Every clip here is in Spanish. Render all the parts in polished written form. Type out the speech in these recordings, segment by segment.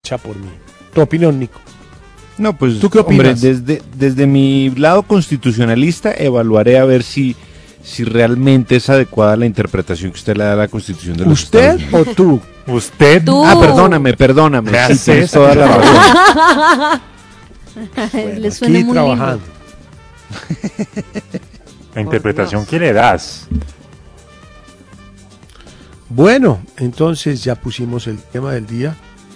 hecha por mí. ¿Tu opinión, Nico? No, pues, ¿Tú qué opinas? hombre, desde mi lado constitucionalista evaluaré a ver si realmente es adecuada la interpretación que usted le da a la Constitución de los ¿Usted Estados Unidos. o tú? Usted. Tú. Ah, perdóname. Me Sí, haces tienes toda la razón. Le suena Aquí muy trabajando. La interpretación que le das. Bueno, entonces ya pusimos el tema del día.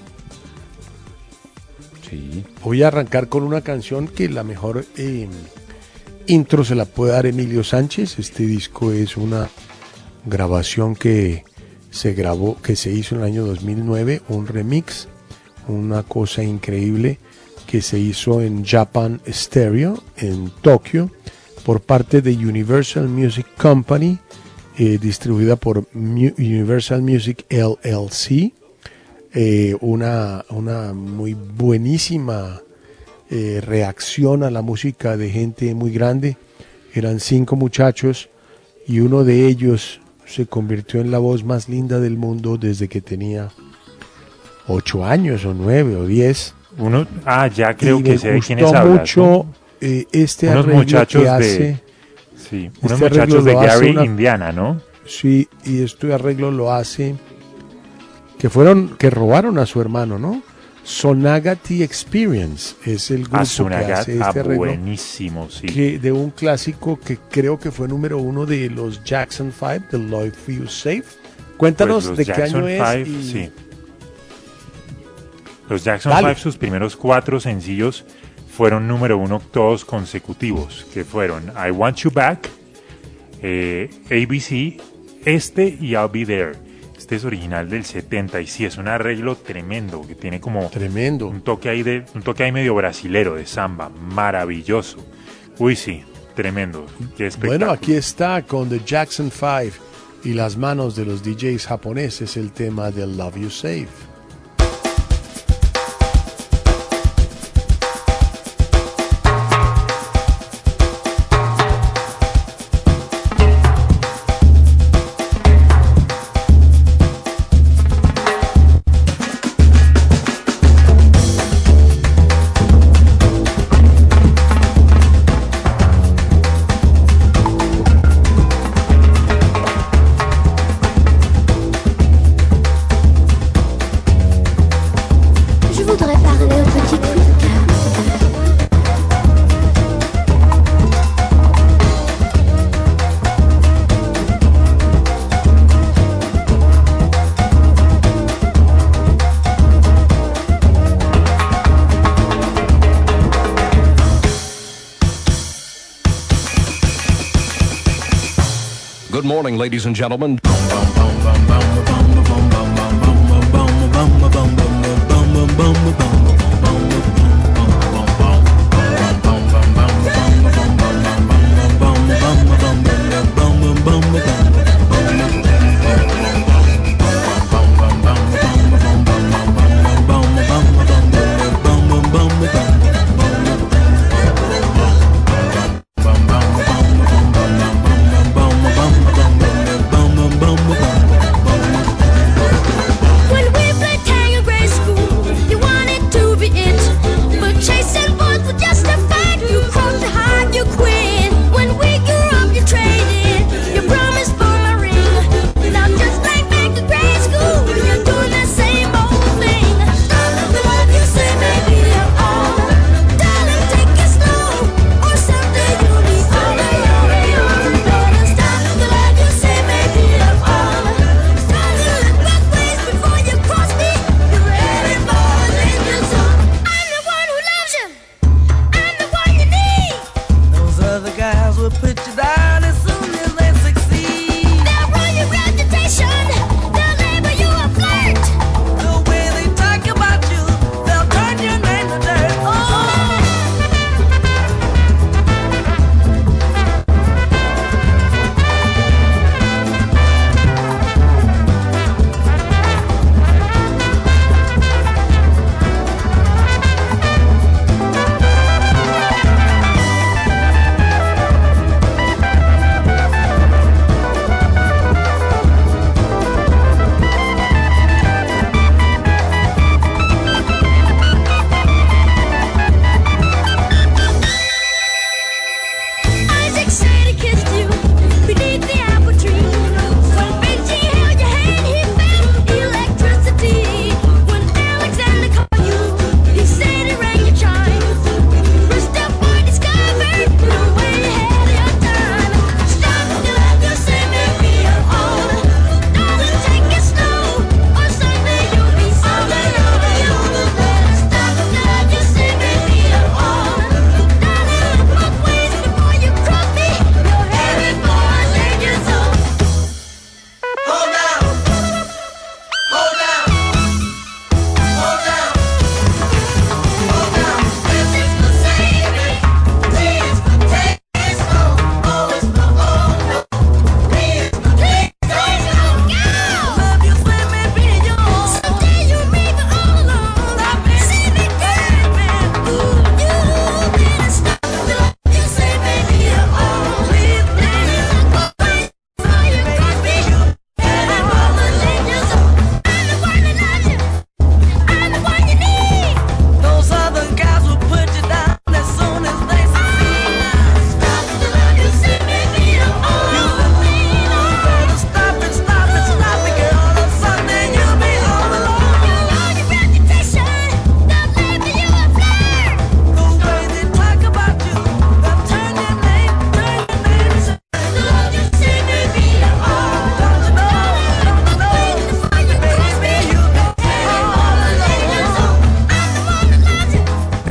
Sí. Voy a arrancar con una canción que la mejor intro se la puede dar Emilio Sánchez. Este disco es una grabación que se grabó, que se hizo en el año 2009, un remix, una cosa increíble que se hizo en Japan Stereo en Tokio por parte de Universal Music Company, distribuida por Universal Music LLC. Una muy buenísima reacción a la música de gente muy grande. Eran 5 muchachos y uno de ellos se convirtió en la voz más linda del mundo desde que tenía 8 años o 9 o 10. Ya creo y que me sé de quiénes gustó hablas, mucho ¿no? este Unos arreglo muchachos que hace. Unos este arreglo muchachos de lo hace Gary, Indiana, ¿no? Sí, y este arreglo lo hace que robaron a su hermano, ¿no? Sonagati Experience es el grupo que hace este arreglo. Buenísimo, sí. De un clásico que creo que fue número 1 de los Jackson 5, The Love You Safe. Cuéntanos Pues de los qué año Jackson es. 5, Y... sí. Los Jackson Dale. 5, sus primeros 4 sencillos fueron número 1 todos consecutivos, que fueron I Want You Back, ABC, y I'll Be There. Este es original del 70 y sí, es un arreglo tremendo, que tiene como Tremendo. un toque ahí medio brasilero de samba, maravilloso. Uy, sí, tremendo, qué espectáculo. Bueno, aquí está con The Jackson 5 y las manos de los DJs japoneses el tema de Love You Safe. Je voudrais parler au petit Quick. Good morning, ladies and gentlemen.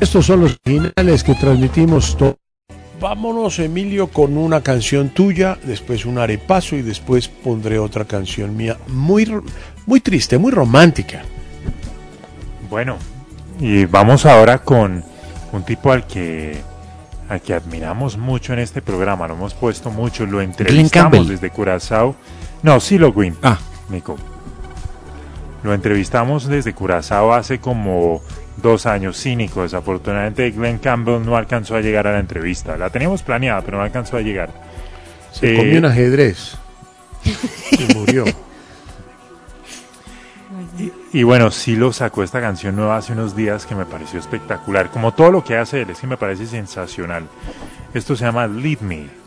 Estos son los originales que transmitimos todo. Vámonos, Emilio, con una canción tuya, después un arepaso y después pondré otra canción mía muy triste, muy romántica. Bueno, y vamos ahora con un tipo al que admiramos mucho en este programa, lo hemos puesto mucho, lo entrevistamos desde Curazao. No, Silo Green. Nico. Lo entrevistamos desde Curazao hace como 2 años, cínico. Desafortunadamente Glenn Campbell no alcanzó a llegar a la entrevista. La teníamos planeada, pero no alcanzó a llegar. Se comió un ajedrez y murió. Y bueno, Silo sacó esta canción nueva hace unos días que me pareció espectacular. Como todo lo que hace él, es que me parece sensacional. Esto se llama Lead Me.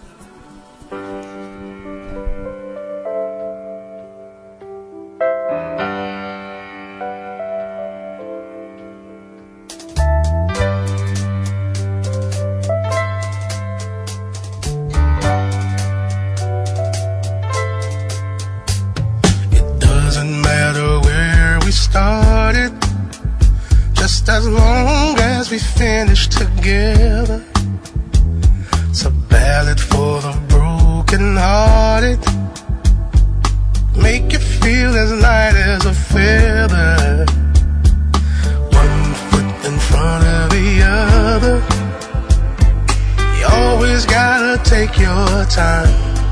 As long as we finish together, it's a ballad for the broken hearted. Make you feel as light as a feather. One foot in front of the other. You always gotta take your time.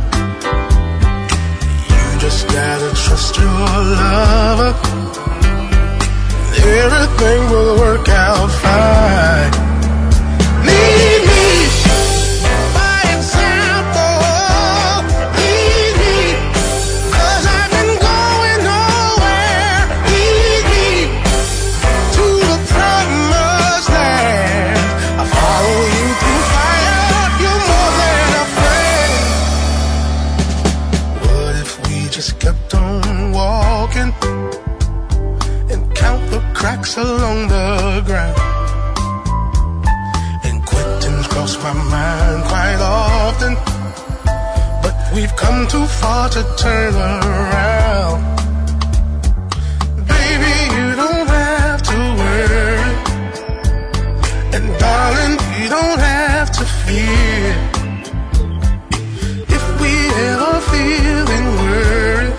You just gotta trust your lover. Everything will work out fine. Lead me by example. Lead me, 'cause I've been going nowhere. Lead me to the promised land. I follow you through fire. You're more than a friend. What if we just kept on walking? Count the cracks along the ground. And quitting's crossed my mind quite often, but we've come too far to turn around. Baby, you don't have to worry, and darling, you don't have to fear. If we ever feeling worried,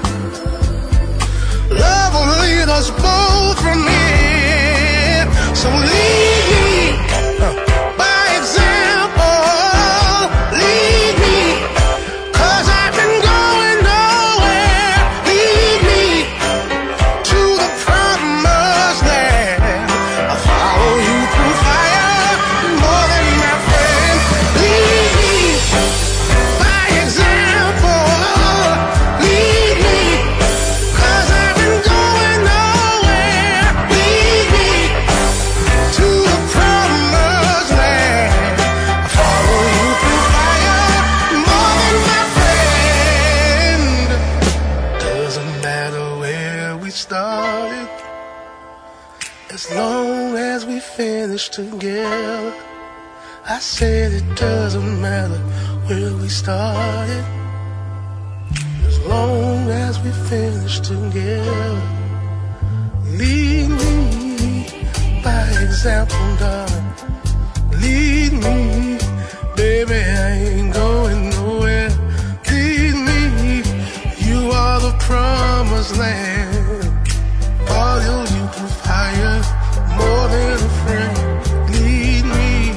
love will lead us both from here. So lead me by example. Lead me, 'cause I've been going nowhere. Lead me to the promised land. I'll follow you through fire, more than my friend. Lead me by example. Lead me, 'cause I've been going nowhere. Lead me to the promised land. I follow you through fire, more than my friend. Doesn't matter where we started, as long as we finish together. I said it doesn't matter where we started, as long as we finish together. Lead me by example, darling. Lead me, baby, I ain't going nowhere. Lead me, you are the promised land. Follow you through fire, more than a friend. Lead me.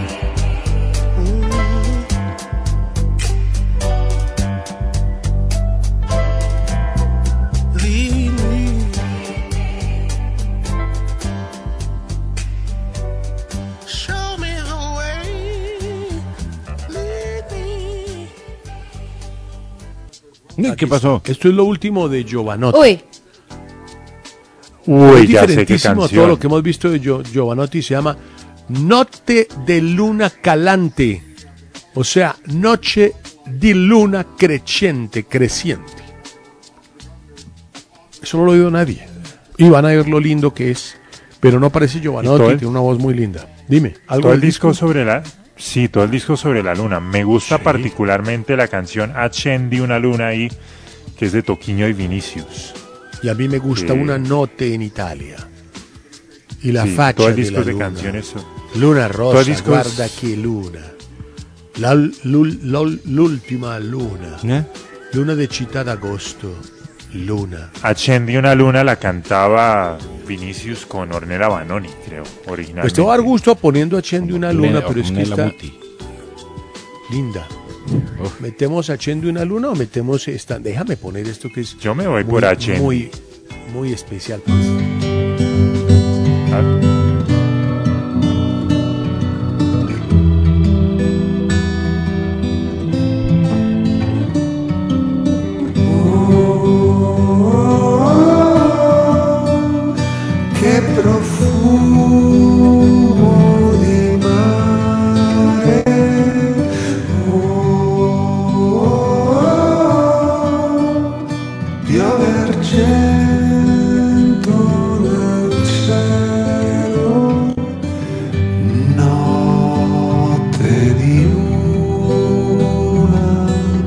Lead me. Show me the way. Lead me. ¿Qué pasó? Esto es lo último de Giovanotti. Uy, Uy, Es ya sé qué diferentísimo a canción. todo lo que hemos visto de Giovanotti. Se llama Notte de Luna Calante, o sea, Noche di Luna Creciente. Eso no lo ha oído nadie. Y van a ver lo lindo que es, pero no parece Giovanotti, tiene una voz muy linda. Dime, ¿algo Todo el del disco sobre la... Sí, todo el disco sobre la luna. Me gusta particularmente la canción Accendi una luna ahí, que es de Toquinho y Vinicius. Y a mí me gusta Sí. Una Notte en Italia. Y la Sí, facha todo el de disco la es de luna. canciones Luna rosa, discos- guarda che luna. L'ultima luna. Luna de città d'agosto. Luna. Accendi una luna la cantaba Vinicius con Ornella Vanoni, creo, originalmente. Pues te va a dar gusto poniendo Accendi una luna, pero es que está linda. ¿Metemos Accendi una luna o metemos esta? Déjame poner esto que es Yo me voy por Accendi. muy especial, pues. Ah, Che profumo di mare, piove argento nel cielo, notte di luna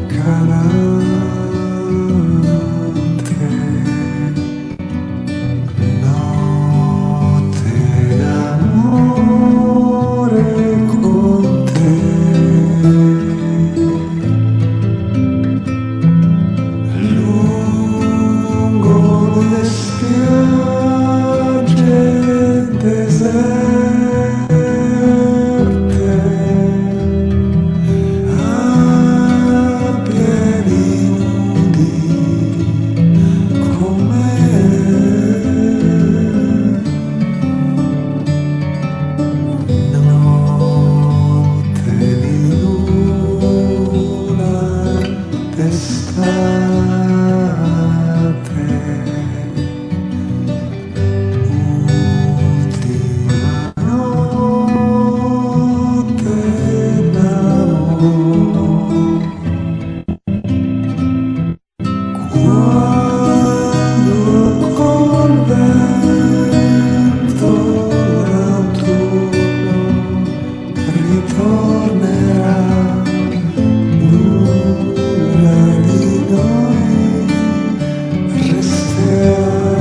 calante. Notte d'amore con te, lungo le spiagge deserte, a piedi nudi con me. Notte di luna d'estate, ultima notte d'amore. Quando col vento d'autunno ritornerà, nulla di noi resterà.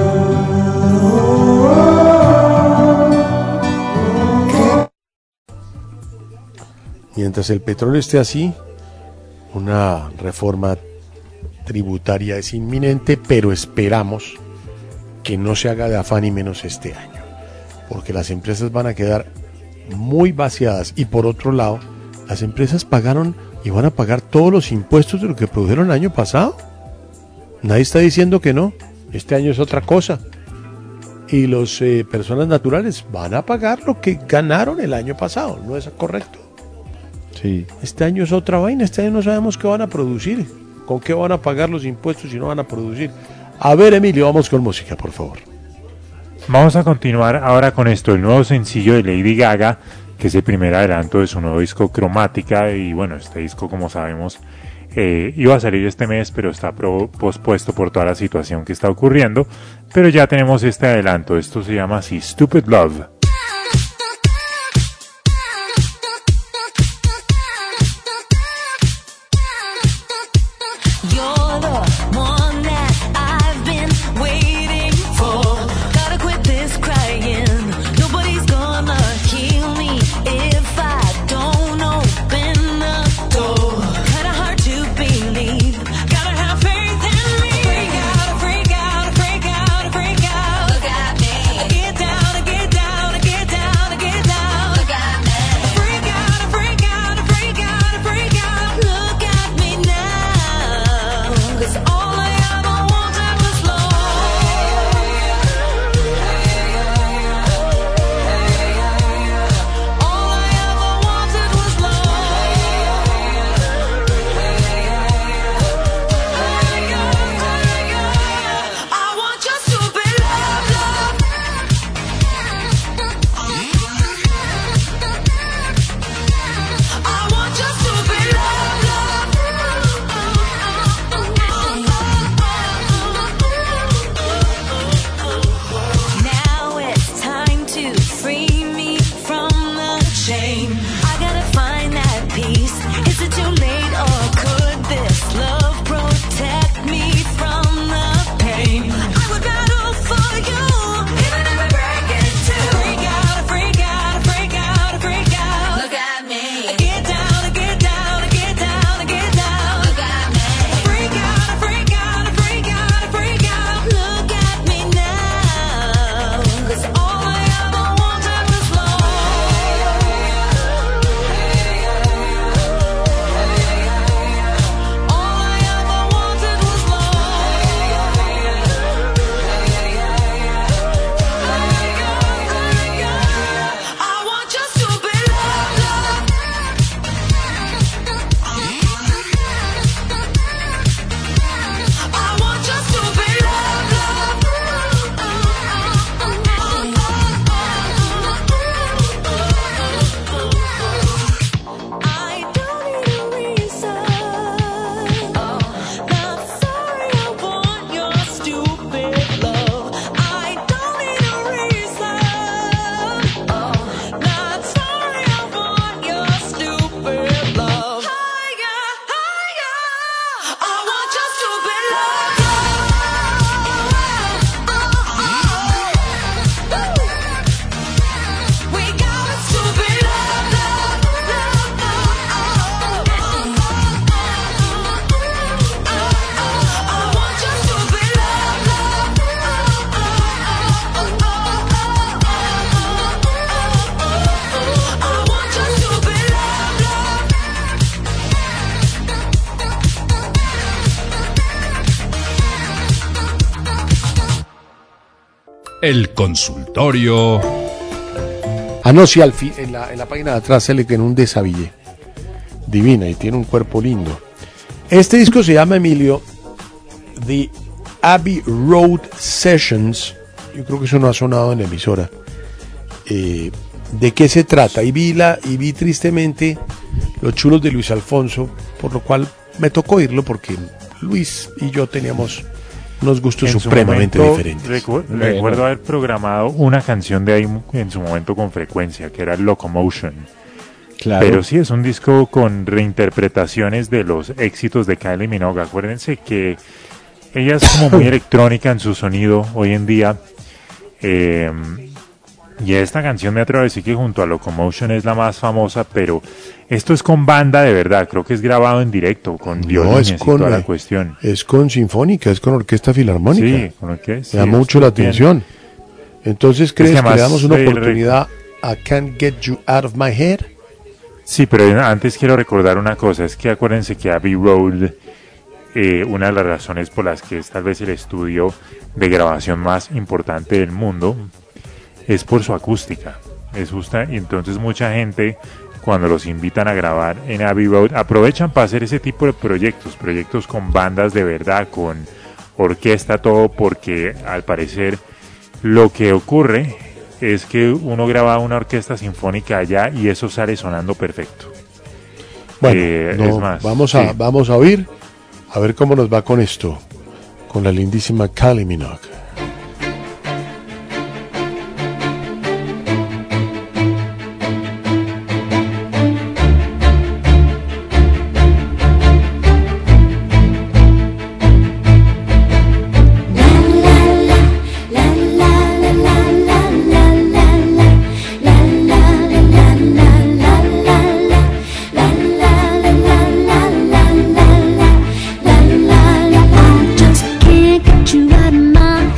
Mientras el petróleo esté así, una reforma tributaria es inminente, pero esperamos que no se haga de afán y menos este año, porque las empresas van a quedar muy vaciadas y por otro lado, las empresas pagaron y van a pagar todos los impuestos de lo que produjeron el año pasado. Nadie está diciendo que no, este año es otra cosa. Y las personas naturales van a pagar lo que ganaron el año pasado, ¿no es correcto? Sí. Este año es otra vaina, este año no sabemos qué van a producir, con qué van a pagar los impuestos y no van a producir. A ver, Emilio, vamos con música, por favor. Vamos a continuar ahora con esto, el nuevo sencillo de Lady Gaga, que es el primer adelanto de su nuevo disco Cromática. Y bueno, este disco, como sabemos, iba a salir este mes, pero está pospuesto por toda la situación que está ocurriendo. Pero ya tenemos este adelanto, esto se llama así, Stupid Love. You're the one that I've been waiting for. Gotta quit this crying. Nobody's gonna heal me if I don't open the door. Kinda hard to believe. Gotta have faith in me. Freak out, freak out, freak out, freak out. Look at me. Get down, get down, get down, get down. Look at me. Freak out, freak out, freak out, freak out. Look at me now. 'Cause all I ever wanted was love. All I ever wanted was love. I want your stupid love, love. I want your stupid love, love. Now it's time to free me from the shame. I gotta find that peace. Is it too late or could this love protect me from the pain? I would battle for you, even if I break it too. Freak out, freak out, freak out, El consultorio. Ah, no, sí, en la página de atrás sale que en un desabillé. Divina, y tiene un cuerpo lindo. Este disco se llama, Emilio, The Abbey Road Sessions. Yo creo que eso no ha sonado en la emisora. ¿De qué se trata? Y vi tristemente Los Chulos de Luis Alfonso, por lo cual me tocó oírlo porque Luis y yo teníamos unos gustos supremamente diferentes. Recuerdo haber programado una canción de ahí en su momento con frecuencia, que era Locomotion. Claro. Pero sí, es un disco con reinterpretaciones de los éxitos de Kylie Minogue. Acuérdense que ella es como muy electrónica en su sonido hoy en día. Y esta canción me atrevo a decir que junto a Locomotion es la más famosa, pero esto es con banda de verdad, creo que es grabado en directo, con violines y toda la cuestión. Es con sinfónica, es con orquesta filarmónica. Sí, con orquesta. Me da mucho la atención. Entonces, ¿crees que le damos una oportunidad a Can't Get You Out of My Head? Sí, pero antes quiero recordar una cosa, es que acuérdense que Abbey Road, una de las razones por las que es tal vez el estudio de grabación más importante del mundo, es por su acústica. Es justa, y entonces mucha gente, cuando los invitan a grabar en Abbey Road, aprovechan para hacer ese tipo de proyectos con bandas de verdad, con orquesta, todo, porque al parecer lo que ocurre es que uno graba una orquesta sinfónica allá y eso sale sonando perfecto. Bueno, es más, vamos a oír, a ver cómo nos va con esto, con la lindísima Kylie Minogue. Just can't get you out of my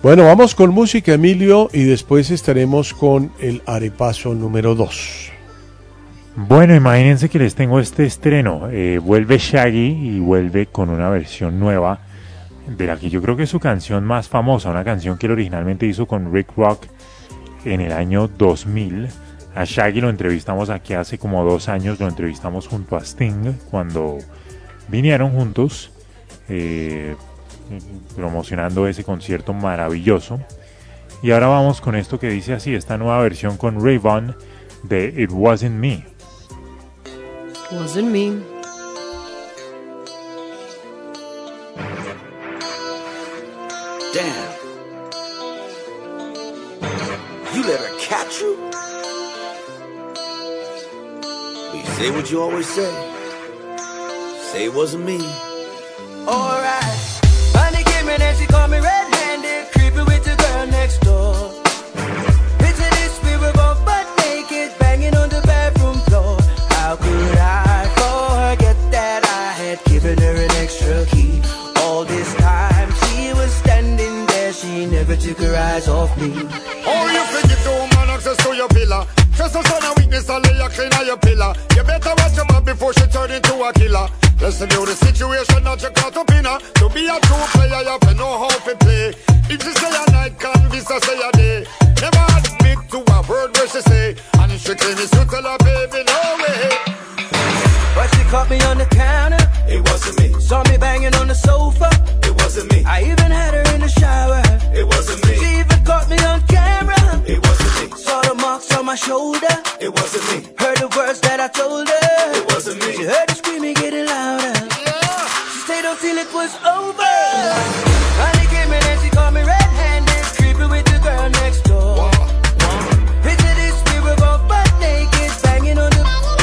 Bueno, vamos con música, Emilio, y después estaremos con el arepaso número 2. Bueno, imagínense que les tengo este estreno. Vuelve Shaggy y vuelve con una versión nueva de la que yo creo que es su canción más famosa, una canción que él originalmente hizo con Rick Rock en el año 2000. A Shaggy lo entrevistamos aquí hace como 2 años, lo entrevistamos junto a Sting cuando vinieron juntos, promocionando ese concierto maravilloso. Y ahora vamos con esto que dice así, esta nueva versión con Ray-Ban de It Wasn't Me. Wasn't me. Damn. You let her catch you? Well, you say what you always say. Say it wasn't me. Alright. Honey came in and she caught me red-handed, creeping with the girl next door. Picture this, we were both butt naked, banging on the bathroom floor. How could I forget that I had given her an extra key? All this time she was standing there, she never took her eyes off me. Oh, you think you do man access to your pillar? Trust us on a weakness and lay a clean on your pillar. You better watch your mouth before she turn into a killer. Listen to the situation, not your caught up in her. To be a true player, you have to know how to play. If she say a night, can't be so say a day. Never admit to a word where she say. And if she claim it's to tell her baby, no way. But she caught me on the counter. It wasn't me. Saw me banging on the sofa. It wasn't me. I even had her in the shower. It wasn't me. She even caught me on camera. It wasn't me. Saw the marks on my shoulder. It wasn't me. Heard the words that I told her. It wasn't me. She heard the screaming getting louder. She stayed until it was over. Honey came in and she caught me red-handed, creeping with the girl next door. Picture this, we were both butt naked, banging on the.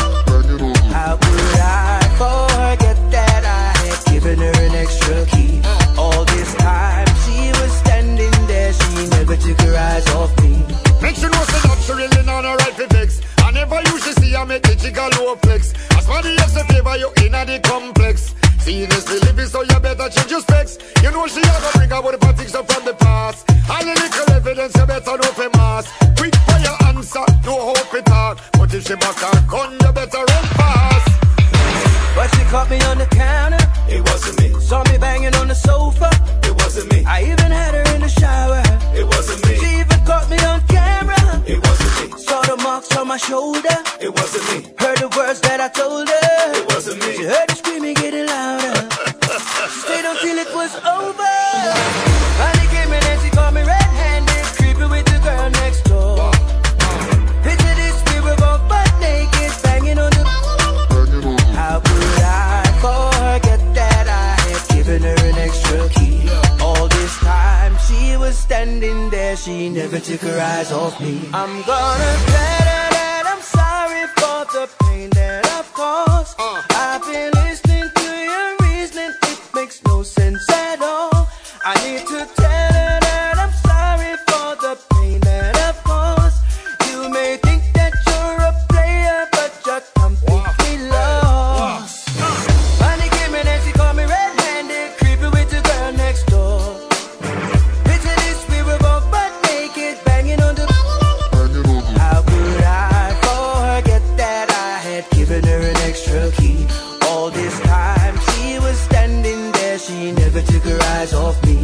How could I forget that I had given her an extra key? All this time she was standing there, she never took her eyes off me. Make you know say that she really not a right for vex. I never usually see her make the jiggle low flex. As somebody else to favor you in the complex. Seeing this the living, so you better change your specs. You know she ever bring out the politics up from the past. All the little evidence you better know for mass. Quick for your answer, no hope it talk. But if she back her gun, you better run fast. But she caught me on the counter. It wasn't me. Saw me banging on the sofa. It wasn't me. I even had her in the shower. It wasn't me. She even caught me on camera. It wasn't me. Saw the marks on my shoulder. It wasn't me. Heard the words that I told her. It wasn't me. She heard the screaming getting louder. She stayed until it was over. Honey came in and she caught me red-handed, creeping with the girl next door. Picture this, we were both butt naked, banging on the. How could I forget that I had given her an extra key? All this time she was standing there, she never took her eyes off me. I'm gonna tell her that I'm sorry for the pain that I've caused. I've been listening to your reasoning, it makes no sense at all. I need to tell her that I'm sorry for the pain that I've caused. You may think that you're a player, but you're completely lost. Honey came in and she caught me red-handed, creeping with the girl next door. Picture this, we were both butt naked, banging on the. How could I forget that I had given her an extra key? All this time she was standing there, she never took her eyes off me.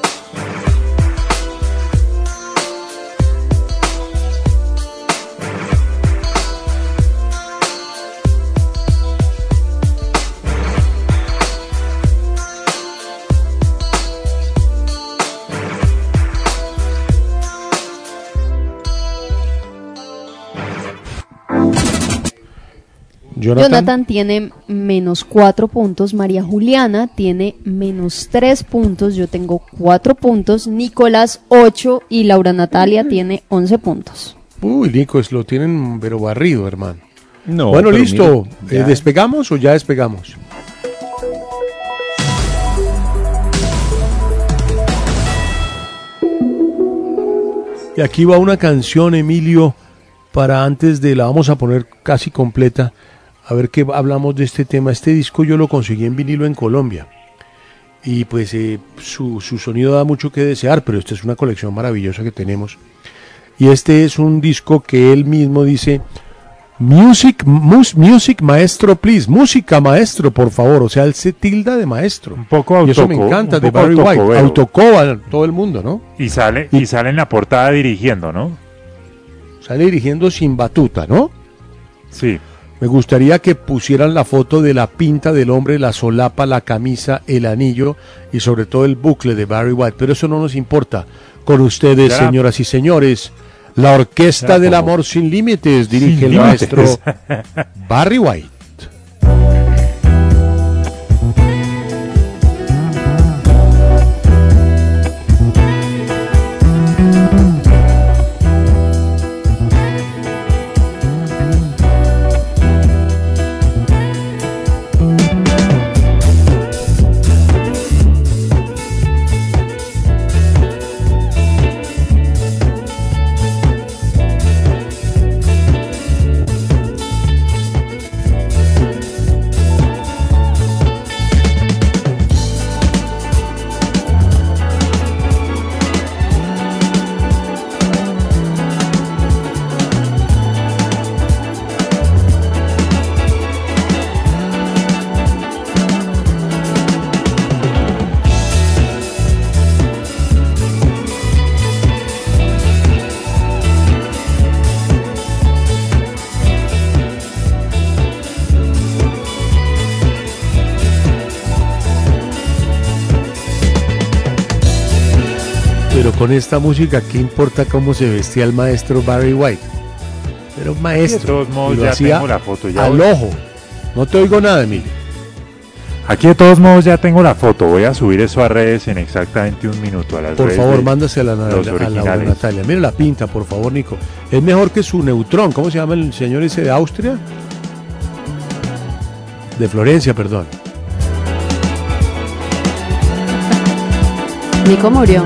Jonathan tiene menos 4 puntos, María Juliana tiene menos 3 puntos, yo tengo 4 puntos, Nicolás 8 y Laura Natalia tiene 11 puntos. Uy, Nicos, lo tienen pero barrido, hermano. No, bueno, pero listo. mire, ¿Despegamos o ya despegamos? Y aquí va una canción, Emilio, para antes de la vamos a poner casi completa. A ver qué hablamos de este tema. Este disco yo lo conseguí en vinilo en Colombia. y pues su sonido da mucho que desear, pero esta es una colección maravillosa que tenemos. Y este es un disco que él mismo dice, music maestro, please, música maestro, por favor. O sea, él se tilda de maestro. Un poco y eso me encanta de Barry White. Autocoba, todo el mundo, ¿no? Y sale en la portada dirigiendo, ¿no? Sale dirigiendo sin batuta, ¿no? Sí. Me gustaría que pusieran la foto de la pinta del hombre, la solapa, la camisa, el anillo y sobre todo el bucle de Barry White, pero eso no nos importa. Con ustedes, señoras y señores, la Orquesta del Amor Sin Límites dirige el maestro Barry White. Con esta música, ¿qué importa cómo se vestía el maestro Barry White? Era un maestro. De todos modos, y lo ya hacía tengo la foto. Ya al ojo. No te oigo nada, Emilio. Aquí de todos modos ya tengo la foto. Voy a subir eso a redes en exactamente un minuto. A las por redes favor, de mándasela a la Natalia. Mira la pinta, por favor, Nico. Es mejor que su Neutrón. ¿Cómo se llama el señor ese de Austria? De Florencia, perdón. Nico murió.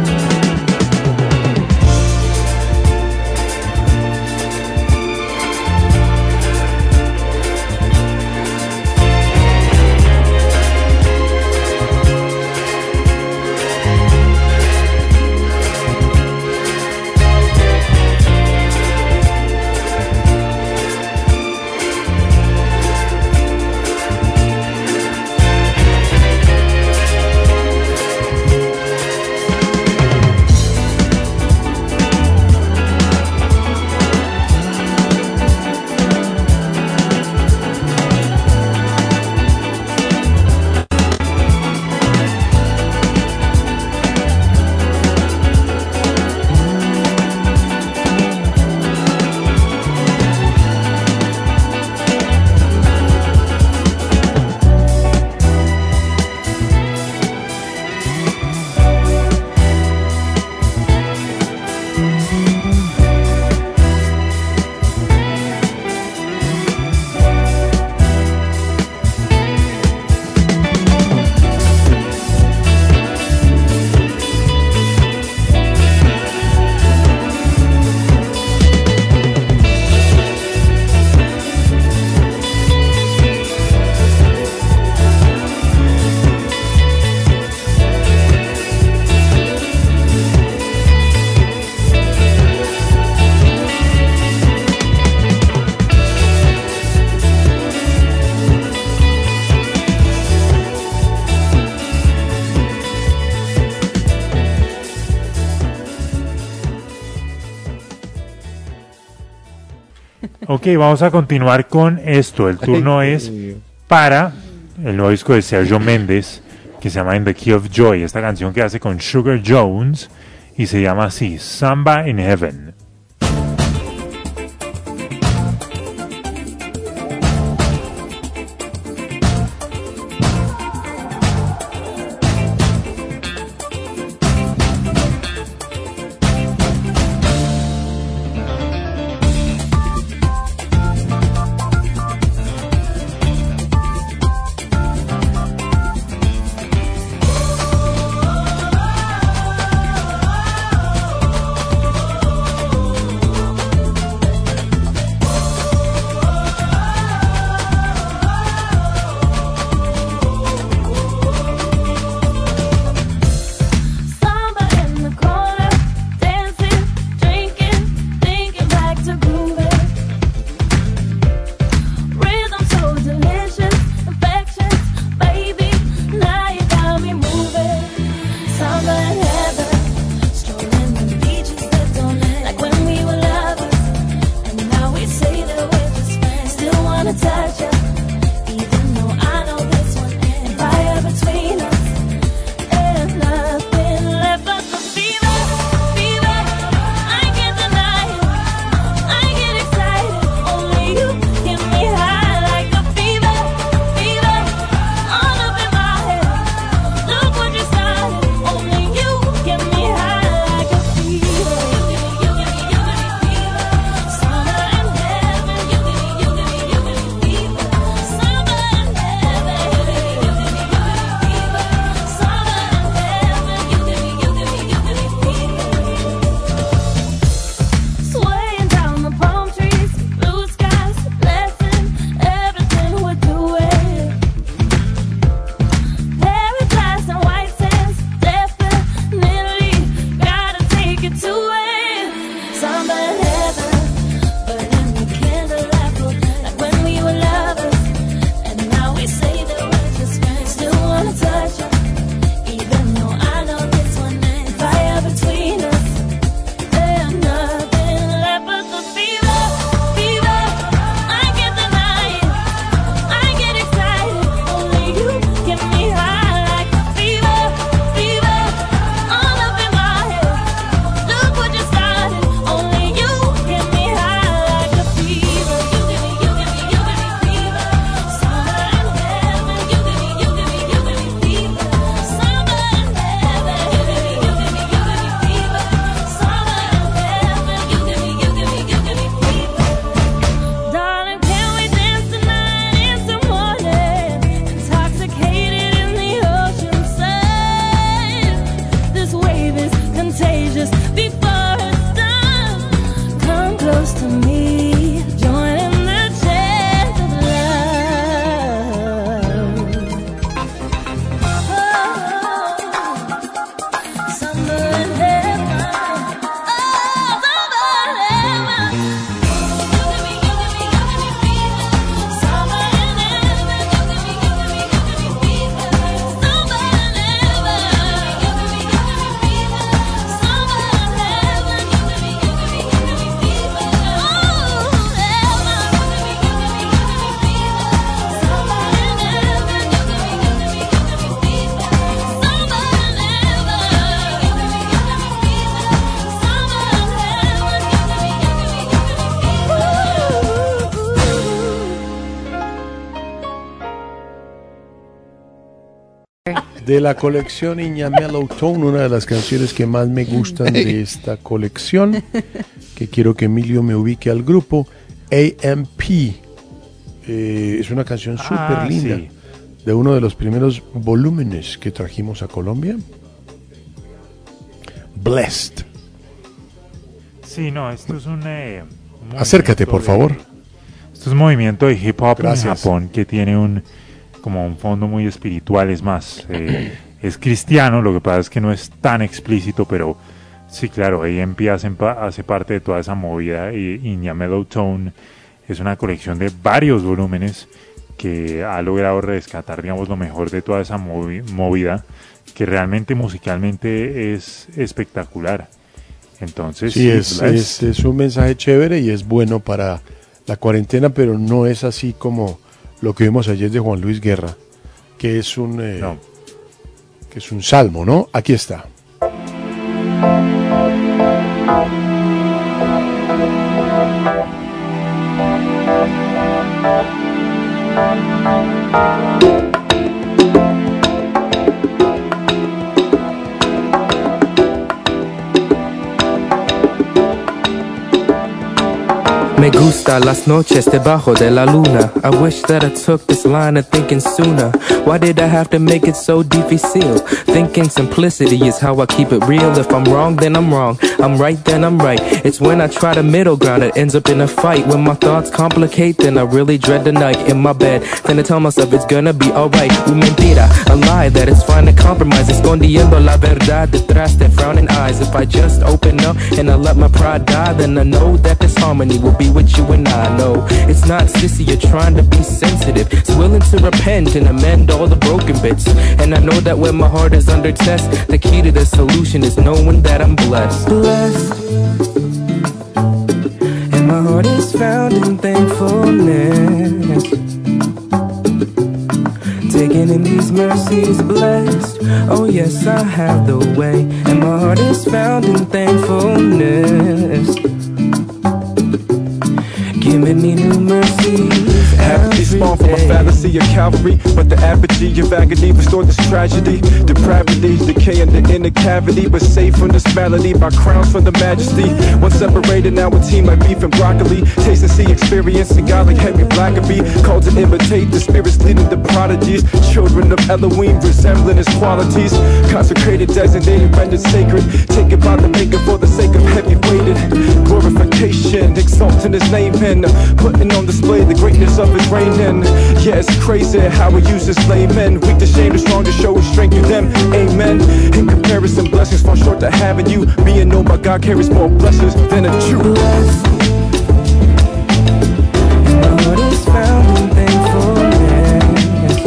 Ok, vamos a continuar con esto. El turno es para el nuevo disco de Sergio Méndez, que se llama In the Key of Joy. Esta canción que hace con Sugar Jones y se llama así, Samba in Heaven. De la colección Iña Mellow Tone, una de las canciones que más me gustan de esta colección, que quiero que Emilio me ubique al grupo, AMP. Es una canción súper linda, sí. de uno de los primeros volúmenes que trajimos a Colombia. Blessed. Sí, no, esto es un Acércate, por favor. Esto es un movimiento de hip hop Gracias. en Japón que tiene como un fondo muy espiritual, es más, es cristiano, lo que pasa es que no es tan explícito, pero sí, claro, AMP hace parte de toda esa movida, y Iña Mellow Tone es una colección de varios volúmenes que ha logrado rescatar, digamos, lo mejor de toda esa movida, que realmente musicalmente es espectacular. Entonces, Sí, es un mensaje chévere y es bueno para la cuarentena, pero no es así como lo que vimos ayer de Juan Luis Guerra, que es un salmo, ¿no? Aquí está. Me gusta las noches debajo de la luna. I wish that I took this line of thinking sooner. Why did I have to make it so difícil? Thinking simplicity is how I keep it real. If I'm wrong, then I'm wrong. I'm right, then I'm right. It's when I try the middle ground, it ends up in a fight. When my thoughts complicate, then I really dread the night in my bed. Then I tell myself it's gonna be alright. Mentira, a lie that it's fine to compromise. Escondiendo la verdad detrás de frowning eyes. If I just open up and I let my pride die, then I know that this harmony will be with you and I know it's not sissy, you're trying to be sensitive. It's willing to repent and amend all the broken bits. And I know that when my heart is under test, the key to the solution is knowing that I'm blessed. Blessed. And my heart is found in thankfulness. Taking in these mercies, blessed. Oh yes, I have the way. And my heart is found in thankfulness. Giving me new mercies. Apathy spawned from a fallacy of Calvary, but the apogee of agony restored this tragedy. Depravity, decay in the inner cavity, but saved from this malady by crowns from the majesty. Once separated, now a team like beef and broccoli. Taste and see, experience and God like Henry Blackaby. Called to imitate the spirits leading the prodigies. Children of Elohim resembling his qualities. Consecrated, designated, rendered sacred. Taken by the maker for the sake of heavy weighted. Glorification, exalting his name and putting on display the greatness of his reign. And yeah, it's crazy how we use this layman. Weak to shame, the strong to show his strength through them. Amen. In comparison, blessings fall short to having you. Me and know my God carries more blessings than a Jew. My heart is found in thankfulness.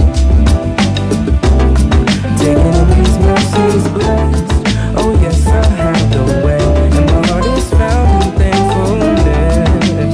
Taking in these mercies, blessed. Oh yes, I have the way. And my heart is found in thankfulness.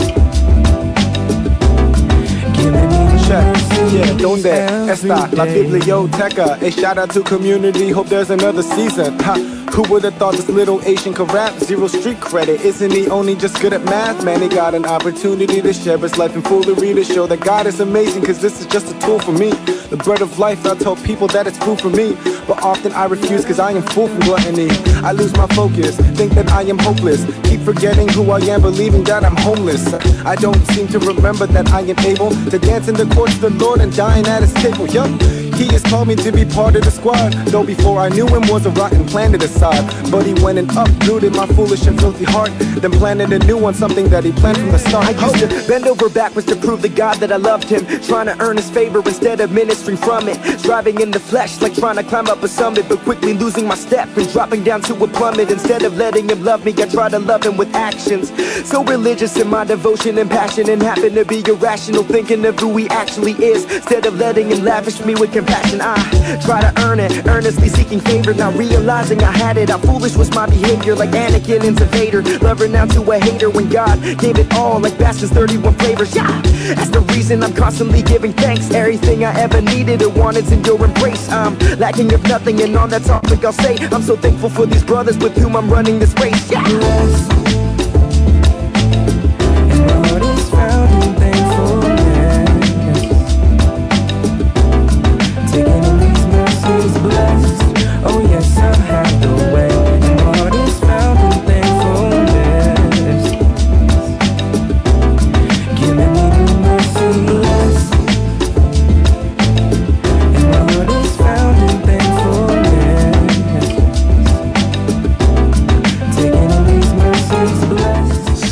Giving me Yeah, donde está la biblioteca? A shout out to community, hope there's another season. Ha, who would have thought this little Asian could rap? Zero street credit, isn't he only just good at math? Man, he got an opportunity to share his life in foolery, to show that God is amazing, cause this is just a tool for me. The bread of life, I tell people that it's food for me, but often I refuse cause I am full from gluttony. I lose my focus, think that I am hopeless, keep forgetting who I am, believing that I'm homeless. I don't seem to remember that I am able to dance in the courts of the Lord and dine at his table. Yup, he has called me to be part of the squad, though before I knew him was a rotten planet aside. But he went and uprooted my foolish and filthy heart, then planted a new one, something that he planned from the start. I used to bend over backwards to prove to God that I loved him, trying to earn his favor instead of ministering from it. Striving in the flesh like trying to climb up a summit, but quickly losing my step and dropping down to a plummet. Instead of letting him love me, I try to love him with actions. So religious in my devotion and passion, and happen to be irrational, thinking of who he actually is, instead of letting him lavish me with compassion. I try to earn it, earnestly seeking favor, not realizing I had it. How foolish was my behavior, like Anakin into Vader. Lover now to a hater when God gave it all, like Baskin's 31 flavors. Yeah, that's the reason I'm constantly giving thanks. Everything I ever needed or wanted's in your embrace. I'm lacking of nothing, and on that topic I'll say I'm so thankful for these brothers with whom I'm running this race. Yeah. Blessed.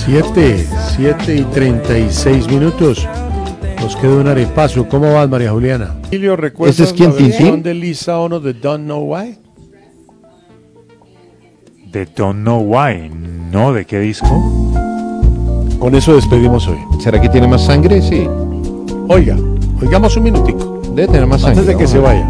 7:36. Nos queda un arepaso. ¿Cómo vas, María Juliana? Emilio, ¿recuerdas ¿Ese es quién, la versión Tintín? de Lisa Ono de Don't Know Why? De Don't Know Why. ¿No? ¿De qué disco? Con eso despedimos hoy. ¿Será que tiene más sangre? Sí. Oiga, oigamos un minutico. Debe tener más sangre. Antes de que se vaya.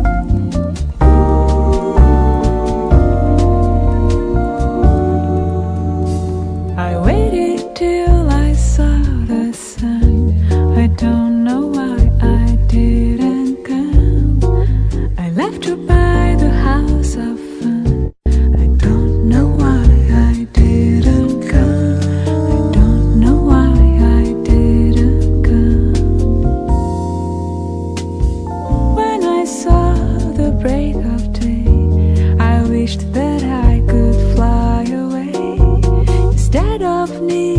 I waited till I saw the sun. I don't know why I didn't come. I left you by the house of fun. I don't know why I didn't come. I don't know why I didn't come. When I saw the break of day, I wished that I could fly away instead of me.